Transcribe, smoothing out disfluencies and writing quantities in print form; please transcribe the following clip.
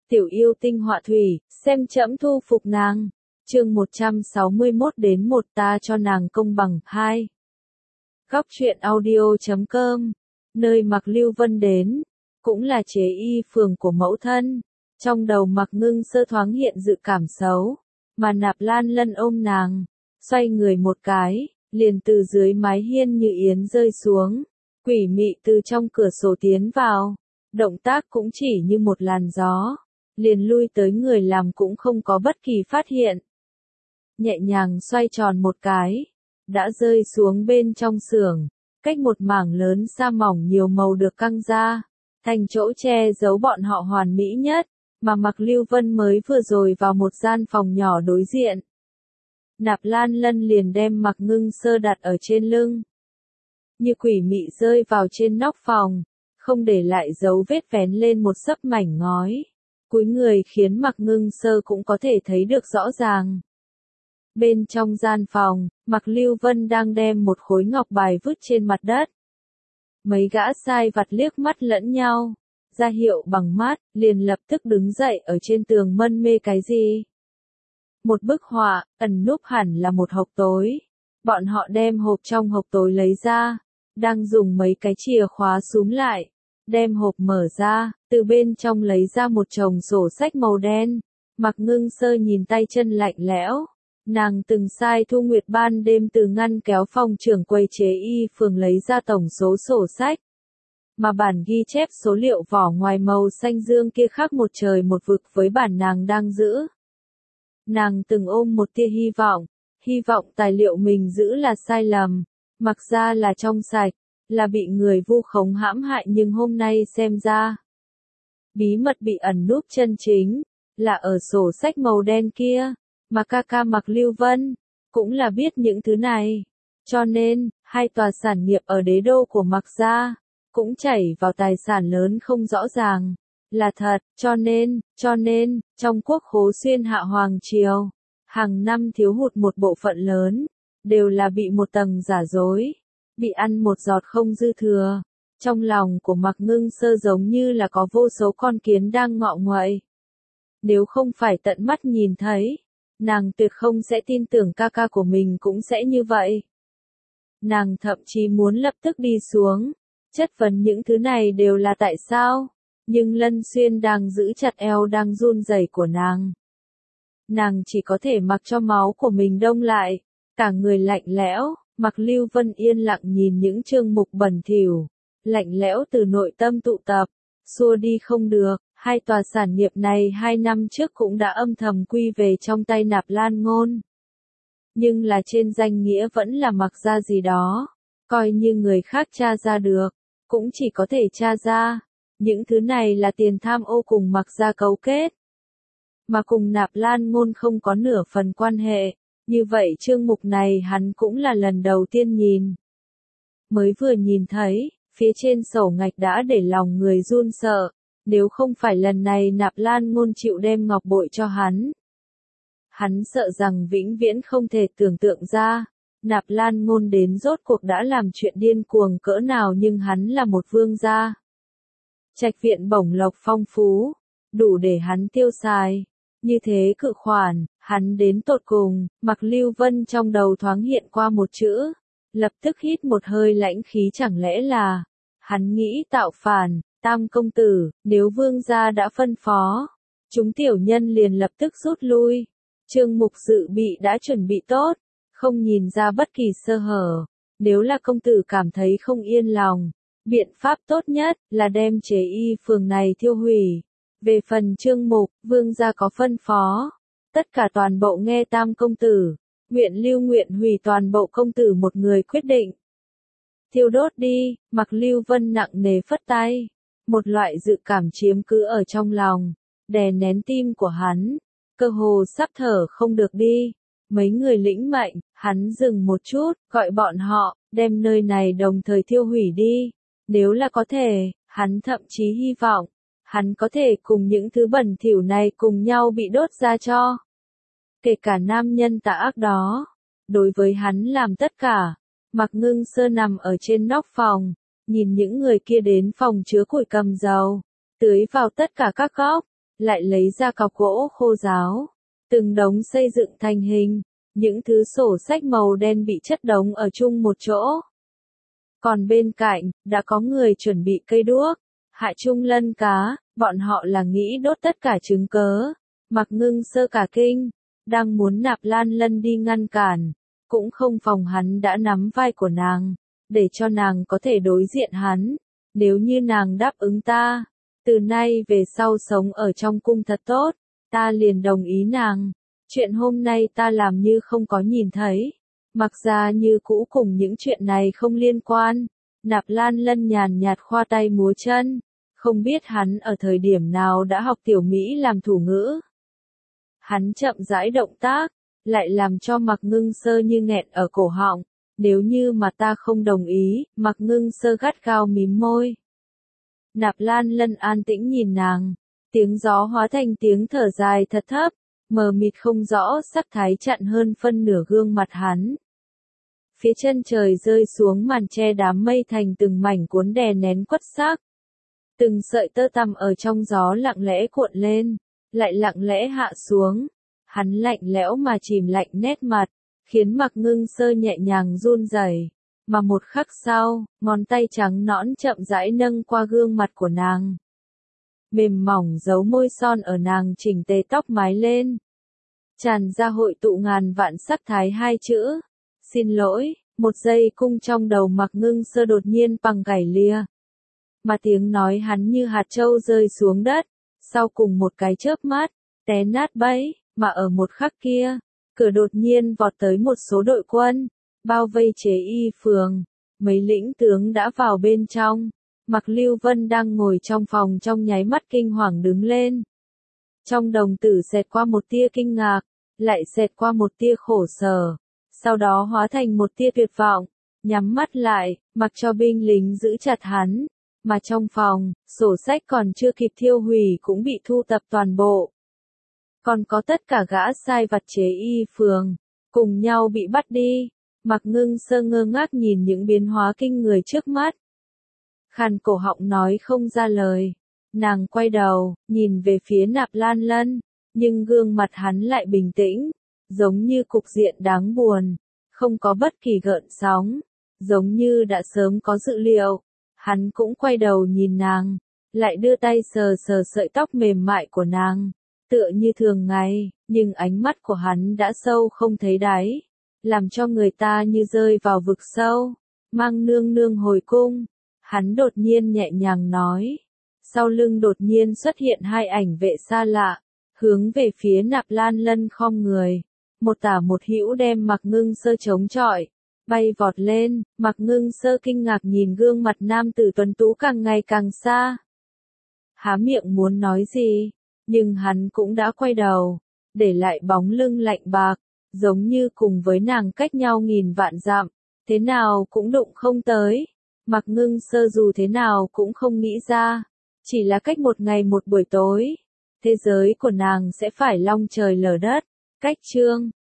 Tiểu yêu tinh họa thủy, xem trẫm thu phục nàng. Chương 161 đến 1 ta cho nàng công bằng 2. Góc truyện audio.com, nơi Mạc Lưu Vân đến, cũng là chế y phường của mẫu thân. Trong đầu Mạc Ngưng Sơ thoáng hiện dự cảm xấu, mà Nạp Lan Lân ôm nàng, xoay người một cái, liền từ dưới mái hiên như yến rơi xuống, quỷ mị từ trong cửa sổ tiến vào, động tác cũng chỉ như một làn gió, liền lui tới người làm cũng không có bất kỳ phát hiện. Nhẹ nhàng xoay tròn một cái, đã rơi xuống bên trong xưởng, cách một mảng lớn sa mỏng nhiều màu được căng ra, thành chỗ che giấu bọn họ hoàn mỹ nhất, mà Mạc Lưu Vân mới vừa rồi vào một gian phòng nhỏ đối diện. Nạp Lan Lân liền đem Mạc Ngưng Sơ đặt ở trên lưng, như quỷ mị rơi vào trên nóc phòng, không để lại dấu vết vén lên một xấp mảnh ngói, cúi người khiến Mạc Ngưng Sơ cũng có thể thấy được rõ ràng. Bên trong gian phòng, Mạc Lưu Vân đang đem một khối ngọc bài vứt trên mặt đất. Mấy gã sai vặt liếc mắt lẫn nhau, ra hiệu bằng mắt, liền lập tức đứng dậy ở trên tường mân mê cái gì. Một bức họa, ẩn núp hẳn là một hộp tối. Bọn họ đem hộp trong hộp tối lấy ra, đang dùng mấy cái chìa khóa súm lại, đem hộp mở ra, từ bên trong lấy ra một chồng sổ sách màu đen. Mạc Ngưng Sơ nhìn tay chân lạnh lẽo. Nàng từng sai Thu Nguyệt ban đêm từ ngăn kéo phòng trưởng quầy chế y phường lấy ra tổng số sổ sách. Mà bản ghi chép số liệu vỏ ngoài màu xanh dương kia khác một trời một vực với bản nàng đang giữ. Nàng từng ôm một tia hy vọng tài liệu mình giữ là sai lầm, mặc ra là trong sạch, là bị người vu khống hãm hại, nhưng hôm nay xem ra, bí mật bị ẩn núp chân chính, là ở sổ sách màu đen kia. Mà ca ca Mạc Lưu Vân, cũng là biết những thứ này. Cho nên, hai tòa sản nghiệp ở đế đô của Mạc gia, cũng chảy vào tài sản lớn không rõ ràng, là thật, cho nên, trong quốc khố xuyên hạ hoàng triều, hàng năm thiếu hụt một bộ phận lớn, đều là bị một tầng giả dối, bị ăn một giọt không dư thừa. Trong lòng của Mạc Ngưng Sơ giống như là có vô số con kiến đang ngọ nguậy. Nếu không phải tận mắt nhìn thấy, nàng tuyệt không sẽ tin tưởng ca ca của mình cũng sẽ như vậy. Nàng thậm chí muốn lập tức đi xuống, chất vấn những thứ này đều là tại sao, nhưng Lân Xuyên đang giữ chặt eo đang run rẩy của nàng. Nàng chỉ có thể mặc cho máu của mình đông lại, cả người lạnh lẽo. Mạc Lưu Vân yên lặng nhìn những chương mục bẩn thỉu, lạnh lẽo từ nội tâm tụ tập, xua đi không được. Hai tòa sản nghiệp này 2 năm trước cũng đã âm thầm quy về trong tay Nạp Lan Ngôn. Nhưng là trên danh nghĩa vẫn là Mạc gia gì đó, coi như người khác tra ra được, cũng chỉ có thể tra ra. Những thứ này là tiền tham ô cùng Mạc gia cấu kết, mà cùng Nạp Lan Ngôn không có nửa phần quan hệ. Như vậy chương mục này hắn cũng là lần đầu tiên nhìn. Mới vừa nhìn thấy, phía trên sổ ngạch đã để lòng người run sợ. Nếu không phải lần này Nạp Lan Ngôn chịu đem ngọc bội cho hắn sợ rằng vĩnh viễn không thể tưởng tượng ra, Nạp Lan Ngôn đến rốt cuộc đã làm chuyện điên cuồng cỡ nào, nhưng hắn là một vương gia. Trạch viện bổng lộc phong phú, đủ để hắn tiêu xài. Như thế cự khoản, hắn đến tột cùng. Mạc Lưu Vân trong đầu thoáng hiện qua một chữ, lập tức hít một hơi lãnh khí, chẳng lẽ là, hắn nghĩ tạo phản. Tam công tử, nếu vương gia đã phân phó, chúng tiểu nhân liền lập tức rút lui. Chương mục dự bị đã chuẩn bị tốt, không nhìn ra bất kỳ sơ hở. Nếu là công tử cảm thấy không yên lòng, biện pháp tốt nhất là đem chế y phường này thiêu hủy. Về phần chương mục, vương gia có phân phó, tất cả toàn bộ nghe tam công tử, nguyện hủy toàn bộ công tử một người quyết định. Thiêu đốt đi. Mạc Lưu Vân nặng nề phất tay. Một loại dự cảm chiếm cứ ở trong lòng, đè nén tim của hắn, cơ hồ sắp thở không được đi. Mấy người lĩnh mệnh, hắn dừng một chút, gọi bọn họ, đem nơi này đồng thời thiêu hủy đi. Nếu là có thể, hắn thậm chí hy vọng, hắn có thể cùng những thứ bẩn thỉu này cùng nhau bị đốt ra cho. Kể cả nam nhân tà ác đó, đối với hắn làm tất cả. Mạc Ngưng Sơ nằm ở trên nóc phòng, nhìn những người kia đến phòng chứa củi cầm dầu, tưới vào tất cả các góc, lại lấy ra cọc gỗ khô ráo, từng đống xây dựng thành hình, những thứ sổ sách màu đen bị chất đống ở chung một chỗ. Còn bên cạnh, đã có người chuẩn bị cây đuốc, hạ chung lân cá, bọn họ là nghĩ đốt tất cả chứng cớ. Mạc Ngưng Sơ cả kinh, đang muốn Nạp Lan Lân đi ngăn cản, cũng không phòng hắn đã nắm vai của nàng, để cho nàng có thể đối diện hắn. Nếu như nàng đáp ứng ta, từ nay về sau sống ở trong cung thật tốt, ta liền đồng ý nàng. Chuyện hôm nay ta làm như không có nhìn thấy, mặc ra như cũ cùng những chuyện này không liên quan. Nạp Lan Lân nhàn nhạt khoa tay múa chân, không biết hắn ở thời điểm nào đã học tiểu Mỹ làm thủ ngữ. Hắn chậm rãi động tác, lại làm cho Mạc Ngưng Sơ như nghẹn ở cổ họng. Nếu như mà ta không đồng ý, Mạc Ngưng Sơ gắt gao mím môi. Nạp Lan Lân an tĩnh nhìn nàng, tiếng gió hóa thành tiếng thở dài thật thấp, mờ mịt không rõ sắc thái chặn hơn phân nửa gương mặt hắn. Phía chân trời rơi xuống màn che đám mây thành từng mảnh cuốn đè nén quất sắc. Từng sợi tơ tằm ở trong gió lặng lẽ cuộn lên, lại lặng lẽ hạ xuống. Hắn lạnh lẽo mà chìm lạnh nét mặt, khiến Mạc Ngưng Sơ nhẹ nhàng run rẩy, mà một khắc sau, ngón tay trắng nõn chậm rãi nâng qua gương mặt của nàng. Mềm mỏng giấu môi son ở nàng chỉnh tề tóc mái lên. Tràn ra hội tụ ngàn vạn sắc thái hai chữ. Xin lỗi, một giây cung trong đầu Mạc Ngưng Sơ đột nhiên bằng gảy lìa. Mà tiếng nói hắn như hạt châu rơi xuống đất, sau cùng một cái chớp mắt, té nát bấy, mà ở một khắc kia, cửa đột nhiên vọt tới một số đội quân, bao vây Chế Y phường, mấy lĩnh tướng đã vào bên trong. Mạc Lưu Vân đang ngồi trong phòng trong nháy mắt kinh hoàng đứng lên. Trong đồng tử xẹt qua một tia kinh ngạc, lại xẹt qua một tia khổ sở, sau đó hóa thành một tia tuyệt vọng, nhắm mắt lại, mặc cho binh lính giữ chặt hắn, mà trong phòng, sổ sách còn chưa kịp thiêu hủy cũng bị thu tập toàn bộ. Còn có tất cả gã sai vặt Chế Y phường, cùng nhau bị bắt đi. Mạc Ngưng Sơ ngơ ngác nhìn những biến hóa kinh người trước mắt. Khàn cổ họng nói không ra lời. Nàng quay đầu, nhìn về phía Nạp Lan Lân, nhưng gương mặt hắn lại bình tĩnh, giống như cục diện đáng buồn, không có bất kỳ gợn sóng, giống như đã sớm có dự liệu. Hắn cũng quay đầu nhìn nàng, lại đưa tay sờ sờ sợi tóc mềm mại của nàng, tựa như thường ngày, nhưng ánh mắt của hắn đã sâu không thấy đáy, làm cho người ta như rơi vào vực sâu. Mang nương nương hồi cung, hắn đột nhiên nhẹ nhàng nói. Sau lưng đột nhiên xuất hiện hai ảnh vệ xa lạ, hướng về phía Nạp Lan Lân khom người. Một tả một hữu đem Mạc Ngưng Sơ chống chọi, bay vọt lên. Mạc Ngưng Sơ kinh ngạc nhìn gương mặt nam tử tuấn tú càng ngày càng xa. Há miệng muốn nói gì, nhưng hắn cũng đã quay đầu, để lại bóng lưng lạnh bạc, giống như cùng với nàng cách nhau nghìn vạn dặm, thế nào cũng đụng không tới. Mạc Ngưng Sơ dù thế nào cũng không nghĩ ra, chỉ là cách một ngày một buổi tối, thế giới của nàng sẽ phải long trời lở đất. Cách chương